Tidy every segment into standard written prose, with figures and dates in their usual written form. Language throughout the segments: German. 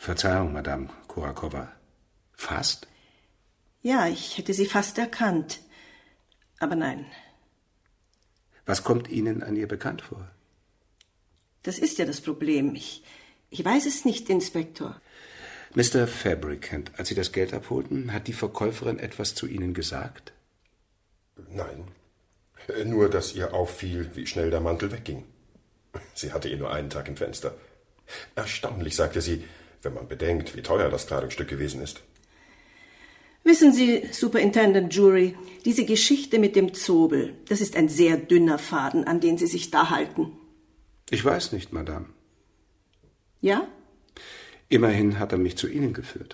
Verzeihung, Madame Kurakova. Fast? Ja, ich hätte Sie fast erkannt. Aber nein. Was kommt Ihnen an ihr bekannt vor? Das ist ja das Problem. Ich weiß es nicht, Inspektor. Mr. Fabricant, als Sie das Geld abholten, hat die Verkäuferin etwas zu Ihnen gesagt? Nein. Nur, dass ihr auffiel, wie schnell der Mantel wegging. Sie hatte ihn nur einen Tag im Fenster. Erstaunlich, sagte sie, wenn man bedenkt, wie teuer das Kleidungsstück gewesen ist. Wissen Sie, Superintendent Jury, diese Geschichte mit dem Zobel, das ist ein sehr dünner Faden, an den Sie sich da halten. Ich weiß nicht, Madame. Ja? Immerhin hat er mich zu Ihnen geführt.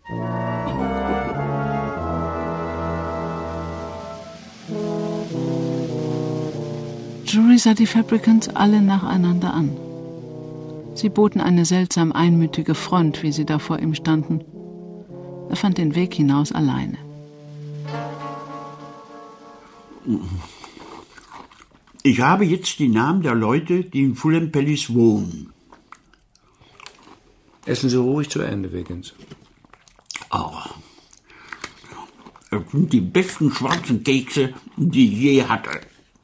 Jury sah die Fabricants alle nacheinander an. Sie boten eine seltsam einmütige Front, wie sie da vor ihm standen. Er fand den Weg hinaus alleine. Ich habe jetzt die Namen der Leute, die in Fulham Palace wohnen. Essen Sie ruhig zu Ende, Wiggins. Oh. Das sind die besten schwarzen Kekse, die ich je hatte.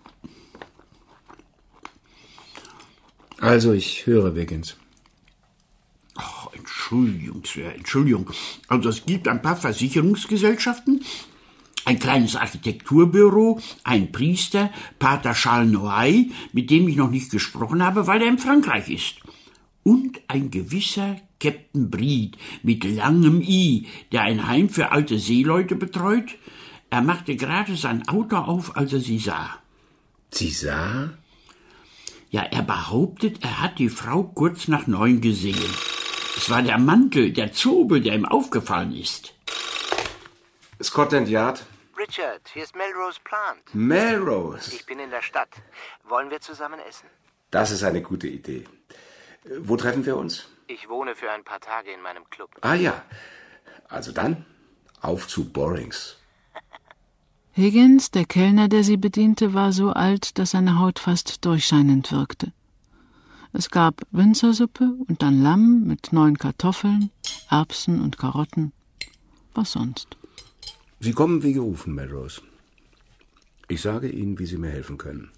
Also, ich höre, Wiggins. Oh, Entschuldigung, Sir, Entschuldigung. Also, es gibt ein paar Versicherungsgesellschaften, ein kleines Architekturbüro, ein Priester, Pater Charles Noailles, mit dem ich noch nicht gesprochen habe, weil er in Frankreich ist. Und ein gewisser Captain Breed mit langem I, der ein Heim für alte Seeleute betreut. Er machte gerade sein Auto auf, als er sie sah. Sie sah? Ja, er behauptet, er hat die Frau kurz nach 9 gesehen. Es war der Mantel, der Zobel, der ihm aufgefallen ist. Scotland Yard. Richard, hier ist Melrose Plant. Melrose? Ich bin in der Stadt. Wollen wir zusammen essen? Das ist eine gute Idee. Wo treffen wir uns? Ich wohne für ein paar Tage in meinem Club. Ah ja. Also dann, auf zu Borings. Higgins, der Kellner, der sie bediente, war so alt, dass seine Haut fast durchscheinend wirkte. Es gab Windsorsuppe und dann Lamm mit 9 Kartoffeln, Erbsen und Karotten. Was sonst? Sie kommen wie gerufen, Melrose. Ich sage Ihnen, wie Sie mir helfen können.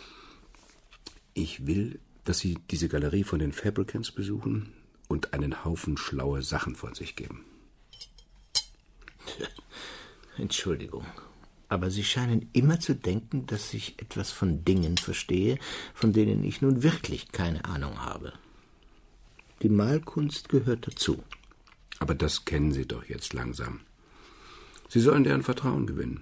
Ich will, dass Sie diese Galerie von den Fabricants besuchen und einen Haufen schlaue Sachen von sich geben. Entschuldigung, aber Sie scheinen immer zu denken, dass ich etwas von Dingen verstehe, von denen ich nun wirklich keine Ahnung habe. Die Malkunst gehört dazu. Aber das kennen Sie doch jetzt langsam. Sie sollen deren Vertrauen gewinnen.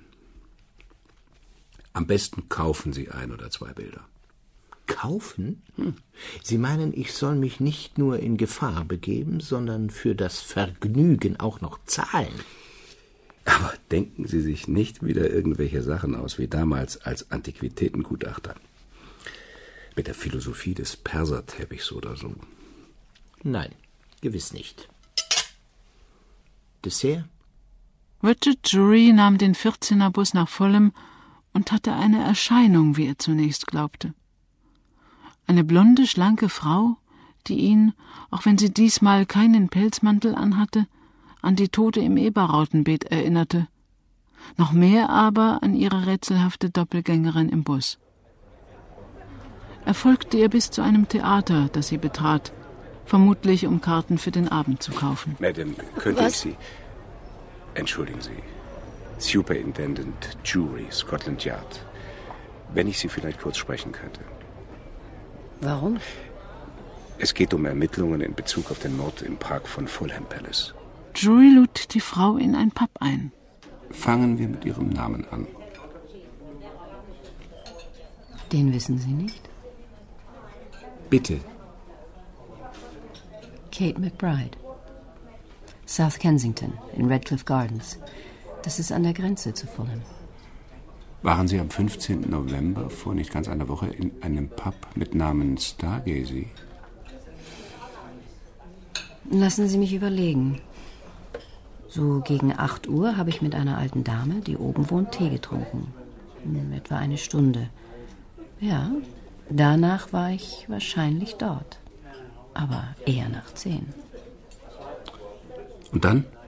Am besten kaufen Sie 1 oder 2 Bilder. Kaufen? Sie meinen, ich soll mich nicht nur in Gefahr begeben, sondern für das Vergnügen auch noch zahlen? Aber denken Sie sich nicht wieder irgendwelche Sachen aus, wie damals als Antiquitätengutachter. Mit der Philosophie des Perserteppichs oder so. Nein, gewiss nicht. Dessert? Richard Jury nahm den 14er-Bus nach Fulham und hatte eine Erscheinung, wie er zunächst glaubte. Eine blonde, schlanke Frau, die ihn, auch wenn sie diesmal keinen Pelzmantel anhatte, an die Tote im Eberrautenbeet erinnerte. Noch mehr aber an ihre rätselhafte Doppelgängerin im Bus. Er folgte ihr bis zu einem Theater, das sie betrat, vermutlich um Karten für den Abend zu kaufen. Madame, könnte ich Sie... Entschuldigen Sie. Superintendent Jury, Scotland Yard. Wenn ich Sie vielleicht kurz sprechen könnte. Warum? Es geht um Ermittlungen in Bezug auf den Mord im Park von Fulham Palace. Jury lud die Frau in ein Pub ein. Fangen wir mit Ihrem Namen an. Den wissen Sie nicht? Bitte. Kate McBride. South Kensington, in Redcliffe Gardens. Das ist an der Grenze zu Fulham. Waren Sie am 15. November vor nicht ganz einer Woche in einem Pub mit Namen Stargazy? Lassen Sie mich überlegen. So gegen 8 Uhr habe ich mit einer alten Dame, die oben wohnt, Tee getrunken. Etwa eine Stunde. Ja, danach war ich wahrscheinlich dort. Aber eher nach 10. Und dann?